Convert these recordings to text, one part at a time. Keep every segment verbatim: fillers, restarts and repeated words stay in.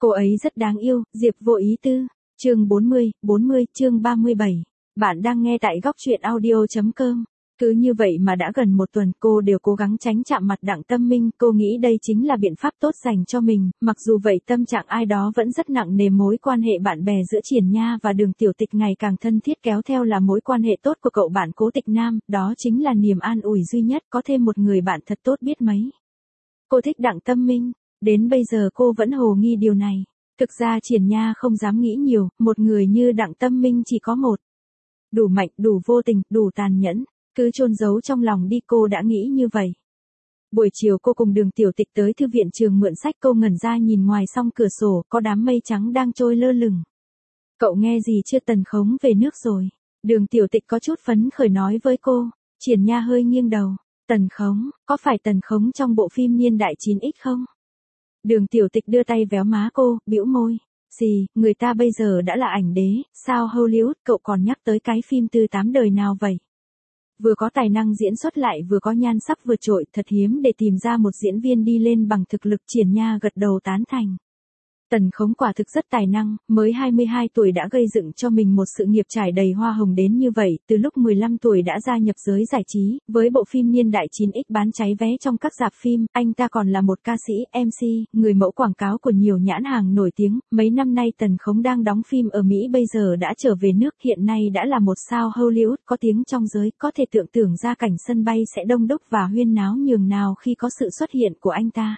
Cô ấy rất đáng yêu, Diệp Vô Ý Tư. Chương bốn mươi, bốn mươi, chương ba mươi bảy. Bạn đang nghe tại góc truyện audio chấm com. Cứ như vậy mà đã gần một tuần cô đều cố gắng tránh chạm mặt Đặng Tâm Minh, cô nghĩ đây chính là biện pháp tốt dành cho mình, mặc dù vậy tâm trạng ai đó vẫn rất nặng nề. Mối quan hệ bạn bè giữa Triển Nha và Đường Tiểu Tịch ngày càng thân thiết, kéo theo là mối quan hệ tốt của cậu bạn Cố Tịch Nam, đó chính là niềm an ủi duy nhất, có thêm một người bạn thật tốt biết mấy. Cô thích Đặng Tâm Minh, đến bây giờ cô vẫn hồ nghi điều này. Thực ra Triển Nha không dám nghĩ nhiều, một người như Đặng Tâm Minh chỉ có một. Đủ mạnh, đủ vô tình, đủ tàn nhẫn. Cứ chôn giấu trong lòng đi, cô đã nghĩ như vậy. Buổi chiều cô cùng Đường Tiểu Tịch tới thư viện trường mượn sách, cô ngẩn ra nhìn ngoài song cửa sổ, có đám mây trắng đang trôi lơ lửng. Cậu nghe gì chưa, Tần Khống về nước rồi. Đường Tiểu Tịch có chút phấn khởi nói với cô. Triển Nha hơi nghiêng đầu. Tần Khống, có phải Tần Khống trong bộ phim Niên đại chín x không? Đường Tiểu Tịch đưa tay véo má cô, bĩu môi. Gì, người ta bây giờ đã là ảnh đế, sao Hollywood cậu còn nhắc tới cái phim Tư Tám Đời nào vậy? Vừa có tài năng diễn xuất lại vừa có nhan sắc vượt trội, thật hiếm để tìm ra một diễn viên đi lên bằng thực lực. Triển Nha gật đầu tán thành. Tần Khống quả thực rất tài năng, mới hai mươi hai tuổi đã gây dựng cho mình một sự nghiệp trải đầy hoa hồng đến như vậy, từ lúc mười lăm tuổi đã gia nhập giới giải trí, với bộ phim Niên đại chín x bán cháy vé trong các rạp phim, anh ta còn là một ca sĩ, em xê, người mẫu quảng cáo của nhiều nhãn hàng nổi tiếng. Mấy năm nay Tần Khống đang đóng phim ở Mỹ, bây giờ đã trở về nước, hiện nay đã là một sao Hollywood có tiếng trong giới, có thể tưởng tượng ra cảnh sân bay sẽ đông đúc và huyên náo nhường nào khi có sự xuất hiện của anh ta.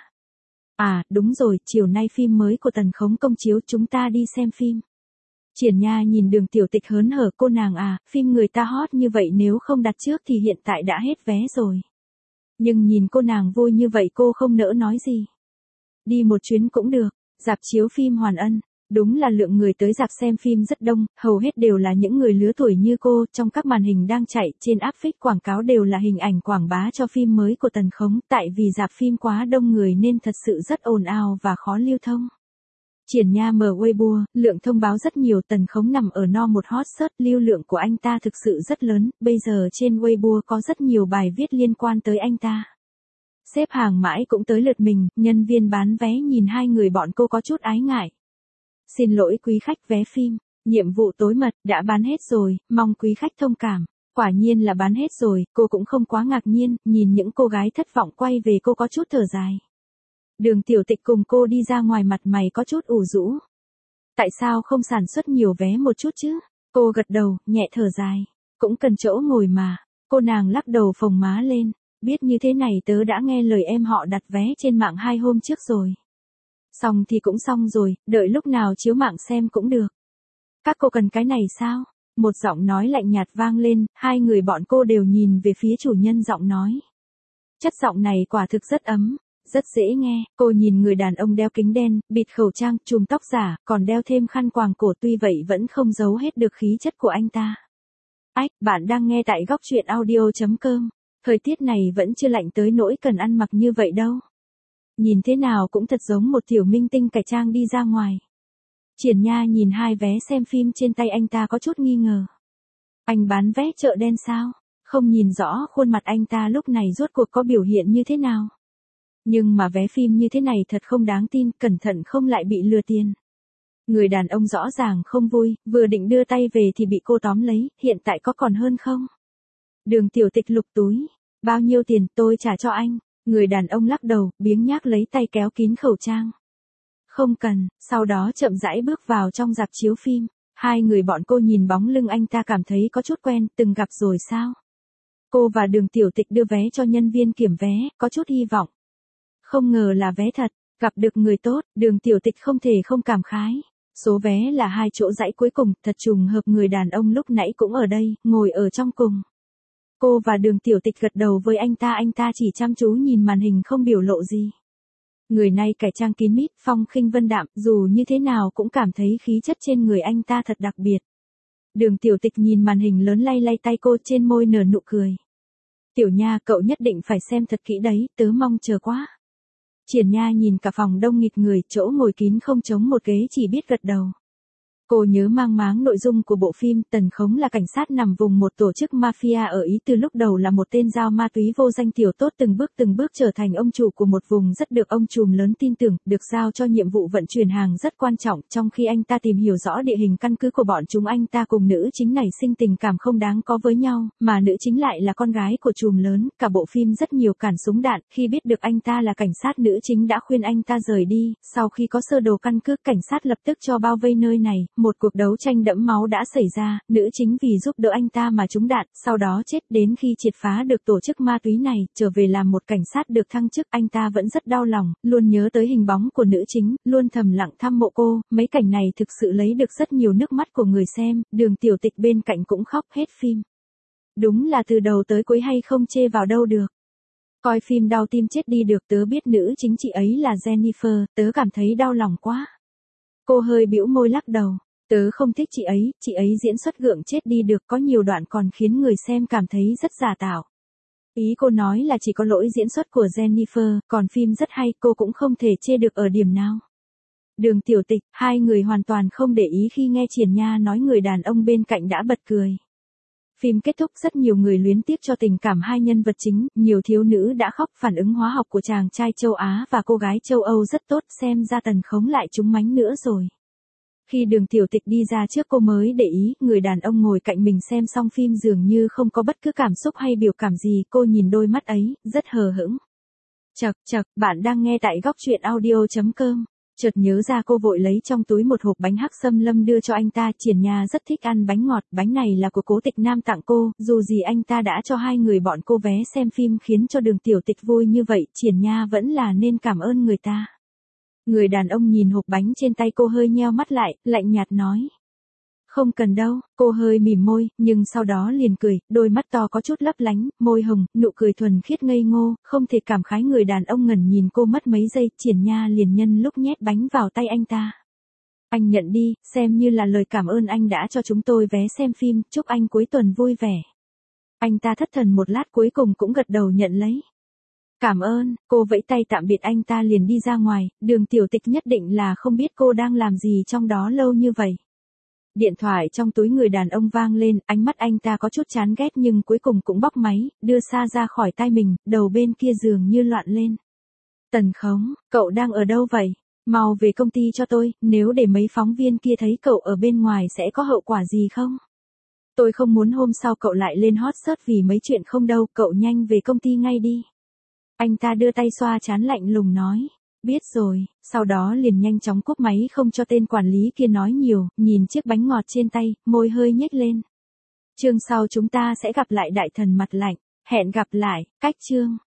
À, đúng rồi, chiều nay phim mới của Tần Khống công chiếu, chúng ta đi xem phim. Triển Nha nhìn Đường Tiểu Tịch hớn hở, cô nàng à, phim người ta hot như vậy nếu không đặt trước thì hiện tại đã hết vé rồi. Nhưng nhìn cô nàng vui như vậy cô không nỡ nói gì. Đi một chuyến cũng được, rạp chiếu phim Hoàn Ân. Đúng là lượng người tới rạp xem phim rất đông, hầu hết đều là những người lứa tuổi như cô, trong các màn hình đang chạy, trên áp phích quảng cáo đều là hình ảnh quảng bá cho phim mới của Tần Khống, tại vì rạp phim quá đông người nên thật sự rất ồn ào và khó lưu thông. Triển Nha mở Weibo, lượng thông báo rất nhiều, Tần Khống nằm ở no một hot search, lưu lượng của anh ta thực sự rất lớn, bây giờ trên Weibo có rất nhiều bài viết liên quan tới anh ta. Xếp hàng mãi cũng tới lượt mình, nhân viên bán vé nhìn hai người bọn cô có chút ái ngại. Xin lỗi quý khách, vé phim, nhiệm vụ tối mật, đã bán hết rồi, mong quý khách thông cảm. Quả nhiên là bán hết rồi, cô cũng không quá ngạc nhiên, nhìn những cô gái thất vọng quay về cô có chút thở dài. Đường Tiểu Tịch cùng cô đi ra ngoài, mặt mày có chút ủ rũ. Tại sao không sản xuất nhiều vé một chút chứ? Cô gật đầu, nhẹ thở dài. Cũng cần chỗ ngồi mà. Cô nàng lắc đầu phồng má lên. Biết như thế này tớ đã nghe lời em họ đặt vé trên mạng hai hôm trước rồi. Xong thì cũng xong rồi, đợi lúc nào chiếu mạng xem cũng được. Các cô cần cái này sao? Một giọng nói lạnh nhạt vang lên, hai người bọn cô đều nhìn về phía chủ nhân giọng nói. Chất giọng này quả thực rất ấm, rất dễ nghe. Cô nhìn người đàn ông đeo kính đen, bịt khẩu trang, chùm tóc giả, còn đeo thêm khăn quàng cổ, tuy vậy vẫn không giấu hết được khí chất của anh ta. Ách, bạn đang nghe tại góc truyện audio chấm com. Thời tiết này vẫn chưa lạnh tới nỗi cần ăn mặc như vậy đâu. Nhìn thế nào cũng thật giống một tiểu minh tinh cải trang đi ra ngoài. Triển Nha nhìn hai vé xem phim trên tay anh ta có chút nghi ngờ. Anh bán vé chợ đen sao? Không nhìn rõ khuôn mặt anh ta lúc này rốt cuộc có biểu hiện như thế nào. Nhưng mà vé phim như thế này thật không đáng tin, cẩn thận không lại bị lừa tiền. Người đàn ông rõ ràng không vui, vừa định đưa tay về thì bị cô tóm lấy, hiện tại có còn hơn không? Đường Tiểu Tịch lục túi. Bao nhiêu tiền, tôi trả cho anh. Người đàn ông lắc đầu, biếng nhác lấy tay kéo kín khẩu trang. Không cần, sau đó chậm rãi bước vào trong rạp chiếu phim. Hai người bọn cô nhìn bóng lưng anh ta cảm thấy có chút quen, từng gặp rồi sao? Cô và Đường Tiểu Tịch đưa vé cho nhân viên kiểm vé, có chút hy vọng. Không ngờ là vé thật, gặp được người tốt, Đường Tiểu Tịch không thể không cảm khái. Số vé là hai chỗ dãy cuối cùng, thật trùng hợp người đàn ông lúc nãy cũng ở đây, ngồi ở trong cùng. Cô và Đường Tiểu Tịch gật đầu với anh ta, anh ta chỉ chăm chú nhìn màn hình không biểu lộ gì. Người này cải trang kín mít, phong khinh vân đạm, dù như thế nào cũng cảm thấy khí chất trên người anh ta thật đặc biệt. Đường Tiểu Tịch nhìn màn hình lớn lay lay tay cô, trên môi nở nụ cười. Tiểu Nha, cậu nhất định phải xem thật kỹ đấy, tớ mong chờ quá. Triển Nha nhìn cả phòng đông nghịt người, chỗ ngồi kín không trống một ghế, chỉ biết gật đầu. Cô nhớ mang máng nội dung của bộ phim, Tần Khống là cảnh sát nằm vùng một tổ chức mafia ở Ý, từ lúc đầu là một tên giao ma túy vô danh tiểu tốt, từng bước từng bước trở thành ông chủ của một vùng rất được ông trùm lớn tin tưởng, được giao cho nhiệm vụ vận chuyển hàng rất quan trọng. Trong khi anh ta tìm hiểu rõ địa hình căn cứ của bọn chúng, anh ta cùng nữ chính nảy sinh tình cảm không đáng có với nhau, mà nữ chính lại là con gái của trùm lớn. Cả bộ phim rất nhiều cản súng đạn. Khi biết được anh ta là cảnh sát, nữ chính đã khuyên anh ta rời đi. Sau khi có sơ đồ căn cứ, cảnh sát lập tức cho bao vây nơi này. Một cuộc đấu tranh đẫm máu đã xảy ra, nữ chính vì giúp đỡ anh ta mà trúng đạn, sau đó chết. Đến khi triệt phá được tổ chức ma túy này, trở về làm một cảnh sát được thăng chức, anh ta vẫn rất đau lòng, luôn nhớ tới hình bóng của nữ chính, luôn thầm lặng thăm mộ cô. Mấy cảnh này thực sự lấy được rất nhiều nước mắt của người xem, Đường Tiểu Tịch bên cạnh cũng khóc hết phim. Đúng là từ đầu tới cuối hay không chê vào đâu được. Coi phim đau tim chết đi được. Tớ biết nữ chính chị ấy là Jennifer, tớ cảm thấy đau lòng quá. Cô hơi bĩu môi lắc đầu. Tớ không thích chị ấy, chị ấy diễn xuất gượng chết đi được, có nhiều đoạn còn khiến người xem cảm thấy rất giả tạo. Ý cô nói là chỉ có lỗi diễn xuất của Jennifer, còn phim rất hay, cô cũng không thể chê được ở điểm nào. Đường Tiểu Tịch, hai người hoàn toàn không để ý khi nghe Triển Nha nói, người đàn ông bên cạnh đã bật cười. Phim kết thúc, rất nhiều người luyến tiếc cho tình cảm hai nhân vật chính, nhiều thiếu nữ đã khóc. Phản ứng hóa học của chàng trai châu Á và cô gái châu Âu rất tốt, xem ra Tần Khống lại trúng mánh nữa rồi. Khi Đường Tiểu Tịch đi ra trước, cô mới để ý, người đàn ông ngồi cạnh mình xem xong phim dường như không có bất cứ cảm xúc hay biểu cảm gì. Cô nhìn đôi mắt ấy, rất hờ hững. Chậc chậc, bạn đang nghe tại góc truyện audio chấm com. Chợt nhớ ra, cô vội lấy trong túi một hộp bánh hắc xâm lâm đưa cho anh ta. Triển Nha rất thích ăn bánh ngọt, bánh này là của Cố Tịch Nam tặng cô, dù gì anh ta đã cho hai người bọn cô vé xem phim, khiến cho Đường Tiểu Tịch vui như vậy, Triển Nha vẫn là nên cảm ơn người ta. Người đàn ông nhìn hộp bánh trên tay cô, hơi nheo mắt lại, lạnh nhạt nói. Không cần đâu. Cô hơi mỉm môi, nhưng sau đó liền cười, đôi mắt to có chút lấp lánh, môi hồng, nụ cười thuần khiết ngây ngô, không thể cảm khái. Người đàn ông ngẩn nhìn cô mất mấy giây, Triển Nha liền nhân lúc nhét bánh vào tay anh ta. Anh nhận đi, xem như là lời cảm ơn anh đã cho chúng tôi vé xem phim, chúc anh cuối tuần vui vẻ. Anh ta thất thần một lát, cuối cùng cũng gật đầu nhận lấy. Cảm ơn. Cô vẫy tay tạm biệt anh ta liền đi ra ngoài. Đường Tiểu Tịch nhất định là không biết cô đang làm gì trong đó lâu như vậy. Điện thoại trong túi người đàn ông vang lên, ánh mắt anh ta có chút chán ghét nhưng cuối cùng cũng bóc máy, đưa xa ra khỏi tay mình, đầu bên kia dường như loạn lên. Tần Khống, cậu đang ở đâu vậy? Mau về công ty cho tôi, nếu để mấy phóng viên kia thấy cậu ở bên ngoài sẽ có hậu quả gì không? Tôi không muốn hôm sau cậu lại lên hot search vì mấy chuyện không đâu, cậu nhanh về công ty ngay đi. Anh ta đưa tay xoa trán lạnh lùng nói. Biết rồi, sau đó liền nhanh chóng cúp máy không cho tên quản lý kia nói nhiều, nhìn chiếc bánh ngọt trên tay, môi hơi nhếch lên. Chương sau chúng ta sẽ gặp lại đại thần mặt lạnh, hẹn gặp lại, cách chương.